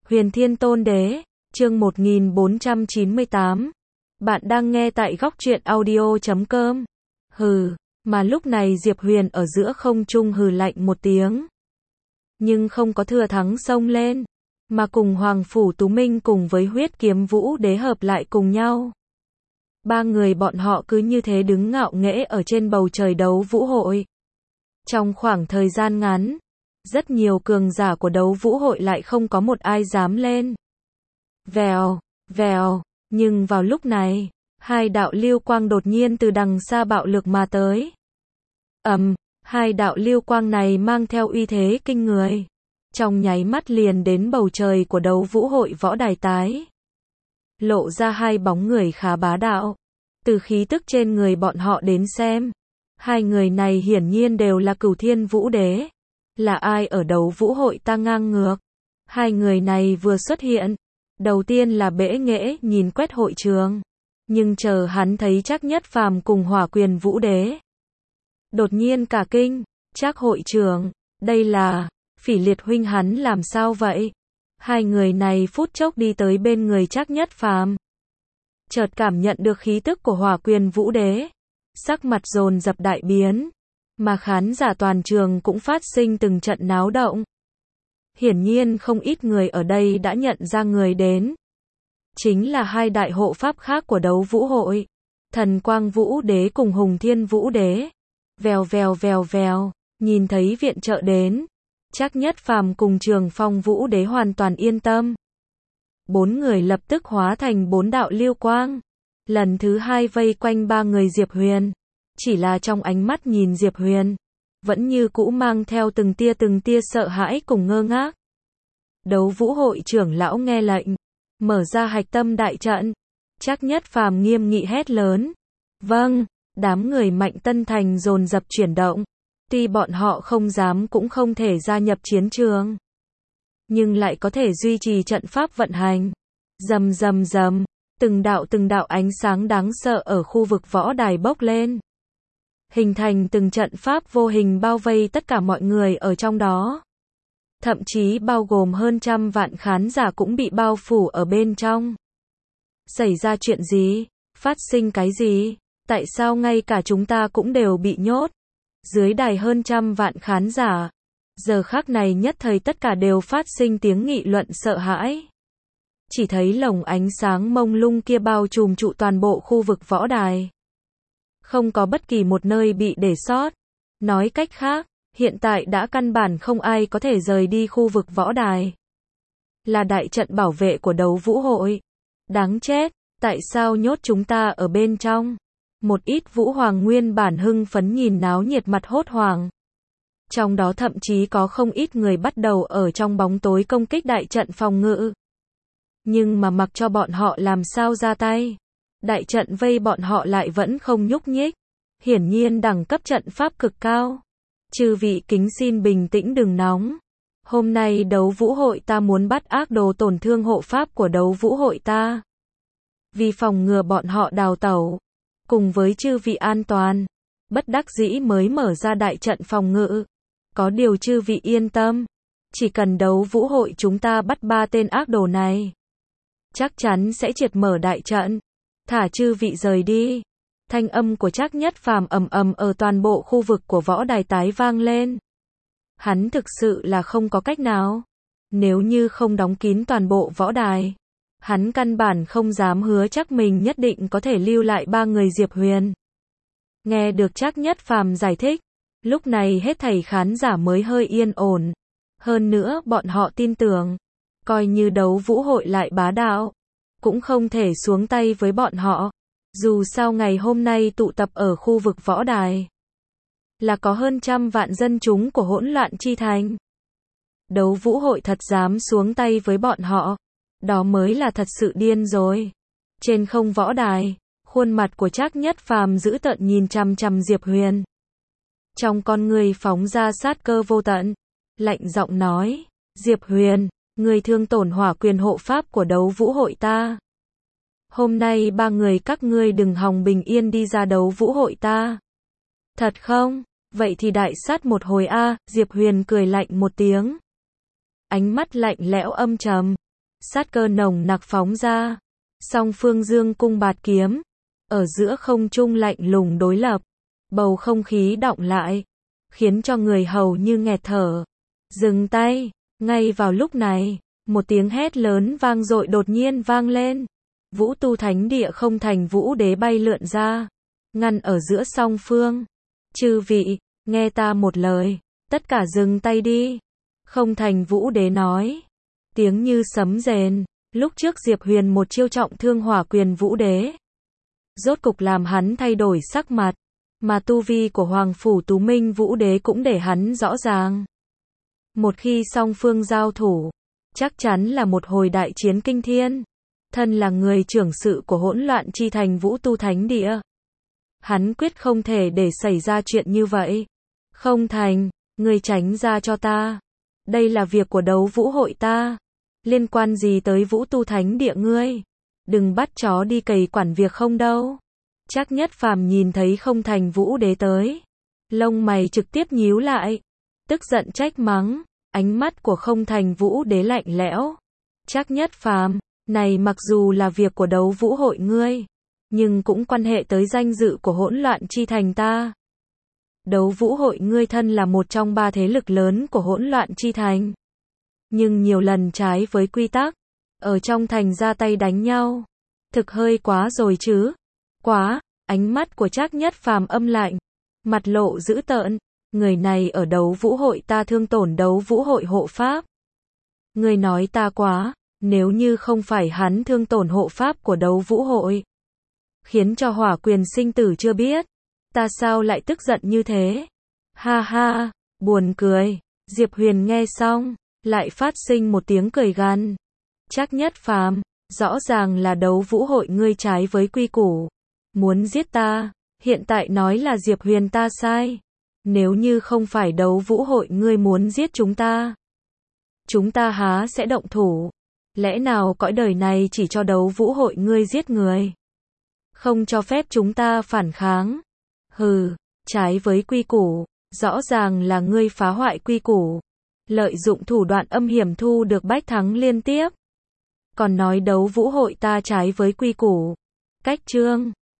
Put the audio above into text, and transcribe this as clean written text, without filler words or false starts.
Huyền Thiên Tôn Đế, chương 1498. Bạn đang nghe tại góc truyện audio.com. Hừ, mà lúc này Diệp Huyền ở giữa không trung hừ lạnh một tiếng. Nhưng không có thừa thắng xông lên, mà cùng Hoàng Phủ Tú Minh cùng với Huyết Kiếm Vũ Đế hợp lại cùng nhau. Ba người bọn họ cứ như thế đứng ngạo nghễ ở trên bầu trời đấu vũ hội. Trong khoảng thời gian ngắn, rất nhiều cường giả của đấu vũ hội lại không có một ai dám lên. Vèo, vèo, nhưng vào lúc này, hai đạo lưu quang đột nhiên từ đằng xa bạo lực mà tới. Hai đạo lưu quang này mang theo uy thế kinh người. Trong nháy mắt liền đến bầu trời của đấu vũ hội võ đài tái. Lộ ra hai bóng người khá bá đạo. Từ khí tức trên người bọn họ đến xem, hai người này hiển nhiên đều là Cửu Thiên Vũ Đế. Là ai ở đấu vũ hội ta ngang ngược? Hai người này vừa xuất hiện, đầu tiên là bẽ nghễ nhìn quét hội trường, nhưng chờ hắn thấy Trác Nhất Phàm cùng Hỏa Quyền Vũ Đế, đột nhiên cả kinh. Trác hội trưởng, đây là Phỉ Liệt huynh, hắn làm sao vậy? Hai người này phút chốc đi tới bên người Trác Nhất Phàm, chợt cảm nhận được khí tức của Hỏa Quyền Vũ Đế, sắc mặt dồn dập đại biến, mà khán giả toàn trường cũng phát sinh từng trận náo động. Hiển nhiên không ít người ở đây đã nhận ra người đến. Chính là hai đại hộ pháp khác của đấu vũ hội, Thần Quang Vũ Đế cùng Hùng Thiên Vũ Đế. Vèo vèo vèo vèo, nhìn thấy viện trợ đến, Trác Nhất Phàm cùng Trường Phong Vũ Đế hoàn toàn yên tâm. Bốn người lập tức hóa thành bốn đạo lưu quang, lần thứ hai vây quanh ba người Diệp Huyền. Chỉ là trong ánh mắt nhìn Diệp Huyền, vẫn như cũ mang theo từng tia sợ hãi cùng ngơ ngác. Đấu vũ hội trưởng lão nghe lệnh, mở ra hạch tâm đại trận. Trác Nhất Phàm nghiêm nghị hét lớn. Vâng, đám người Mạnh Tân Thành dồn dập chuyển động. Tuy bọn họ không dám cũng không thể gia nhập chiến trường, nhưng lại có thể duy trì trận pháp vận hành. Rầm rầm rầm, từng đạo ánh sáng đáng sợ ở khu vực võ đài bốc lên, hình thành từng trận pháp vô hình bao vây tất cả mọi người ở trong đó. Thậm chí bao gồm hơn 100 vạn khán giả cũng bị bao phủ ở bên trong. Xảy ra chuyện gì? Phát sinh cái gì? Tại sao ngay cả chúng ta cũng đều bị nhốt? Dưới đài hơn 100 vạn khán giả, giờ khắc này nhất thời tất cả đều phát sinh tiếng nghị luận sợ hãi. Chỉ thấy lồng ánh sáng mông lung kia bao trùm trụ toàn bộ khu vực võ đài. Không có bất kỳ một nơi bị để sót. Nói cách khác, hiện tại đã căn bản không ai có thể rời đi khu vực võ đài. Là đại trận bảo vệ của đấu vũ hội. Đáng chết, tại sao nhốt chúng ta ở bên trong? Một ít vũ hoàng nguyên bản hưng phấn nhìn náo nhiệt mặt hốt hoảng. Trong đó thậm chí có không ít người bắt đầu ở trong bóng tối công kích đại trận phòng ngự. Nhưng mà mặc cho bọn họ làm sao ra tay, đại trận vây bọn họ lại vẫn không nhúc nhích. Hiển nhiên đẳng cấp trận pháp cực cao. Chư vị kính xin bình tĩnh đừng nóng. Hôm nay đấu vũ hội ta muốn bắt ác đồ tổn thương hộ pháp của đấu vũ hội ta. Vì phòng ngừa bọn họ đào tẩu, cùng với chư vị an toàn, bất đắc dĩ mới mở ra đại trận phòng ngự. Có điều chư vị yên tâm, chỉ cần đấu vũ hội chúng ta bắt 3 tên ác đồ này, chắc chắn sẽ triệt mở đại trận. Thả chư vị rời đi. Thanh âm của Trác Nhất Phàm ầm ầm ở toàn bộ khu vực của võ đài tái vang lên. Hắn thực sự là không có cách nào. Nếu như không đóng kín toàn bộ võ đài, hắn căn bản không dám hứa chắc mình nhất định có thể lưu lại ba người Diệp Huyền. Nghe được Trác Nhất Phàm giải thích, lúc này hết thảy khán giả mới hơi yên ổn. Hơn nữa bọn họ tin tưởng, coi như đấu vũ hội lại bá đạo, cũng không thể xuống tay với bọn họ. Dù sao ngày hôm nay tụ tập ở khu vực võ đài, là có hơn 100 vạn dân chúng của Hỗn Loạn Chi Thành. Đấu vũ hội thật dám xuống tay với bọn họ, đó mới là thật sự điên rồi. Trên không võ đài, khuôn mặt của Trác Nhất Phàm dữ tợn nhìn chằm chằm Diệp Huyền. Trong con người phóng ra sát cơ vô tận, lạnh giọng nói, Diệp Huyền, người thương tổn Hỏa Quyền hộ pháp của đấu vũ hội ta. Hôm nay ba người các ngươi đừng hòng bình yên đi ra đấu vũ hội ta. Thật không? Vậy thì đại sát một hồi a. Diệp Huyền cười lạnh một tiếng. Ánh mắt lạnh lẽo âm trầm, sát cơ nồng nặc phóng ra. Song phương dương cung bạt kiếm, ở giữa không trung lạnh lùng đối lập, bầu không khí đọng lại, khiến cho người hầu như nghẹt thở. Dừng tay, ngay vào lúc này, một tiếng hét lớn vang dội đột nhiên vang lên. Vũ tu thánh địa không thành vũ đế bay lượn ra, ngăn ở giữa song phương. Chư vị, nghe ta một lời, tất cả dừng tay đi. Không thành vũ đế nói, tiếng như sấm rền. Lúc trước Diệp Huyền một chiêu trọng thương Hỏa Quyền vũ đế, rốt cục làm hắn thay đổi sắc mặt, mà tu vi của Hoàng phủ Tú Minh vũ đế cũng để hắn rõ ràng. Một khi song phương giao thủ, chắc chắn là một hồi đại chiến kinh thiên. Thân là người trưởng sự của hỗn loạn chi thành Vũ tu thánh địa, hắn quyết không thể để xảy ra chuyện như vậy. Không thành, ngươi tránh ra cho ta. Đây là việc của đấu vũ hội ta, liên quan gì tới Vũ tu thánh địa ngươi? Đừng bắt chó đi cày quản việc không đâu. Trác Nhất Phàm nhìn thấy không thành vũ đế tới, lông mày trực tiếp nhíu lại, tức giận trách mắng. Ánh mắt của không thành vũ đế lạnh lẽo. Trác Nhất Phàm, này mặc dù là việc của đấu vũ hội ngươi, nhưng cũng quan hệ tới danh dự của hỗn loạn chi thành ta. Đấu vũ hội ngươi thân là một trong 3 thế lực lớn của hỗn loạn chi thành, nhưng nhiều lần trái với quy tắc, ở trong thành ra tay đánh nhau, thực hơi quá rồi chứ. Quá, ánh mắt của Trác Nhất Phàm âm lạnh, mặt lộ dữ tợn. Người này ở đấu vũ hội ta thương tổn đấu vũ hội hộ pháp. Người nói ta quá, nếu như không phải hắn thương tổn hộ pháp của đấu vũ hội, khiến cho Hỏa Quyền sinh tử chưa biết, ta sao lại tức giận như thế? Ha ha, buồn cười. Diệp Huyền nghe xong, lại phát sinh một tiếng cười gằn. Trác Nhất Phàm, rõ ràng là đấu vũ hội ngươi trái với quy củ, muốn giết ta, hiện tại nói là Diệp Huyền ta sai. Nếu như không phải đấu vũ hội ngươi muốn giết chúng ta há sẽ động thủ? Lẽ nào cõi đời này chỉ cho đấu vũ hội ngươi giết người, không cho phép chúng ta phản kháng? Hừ, trái với quy củ, rõ ràng là ngươi phá hoại quy củ, lợi dụng thủ đoạn âm hiểm thu được bách thắng liên tiếp, còn nói đấu vũ hội ta trái với quy củ. Cách chương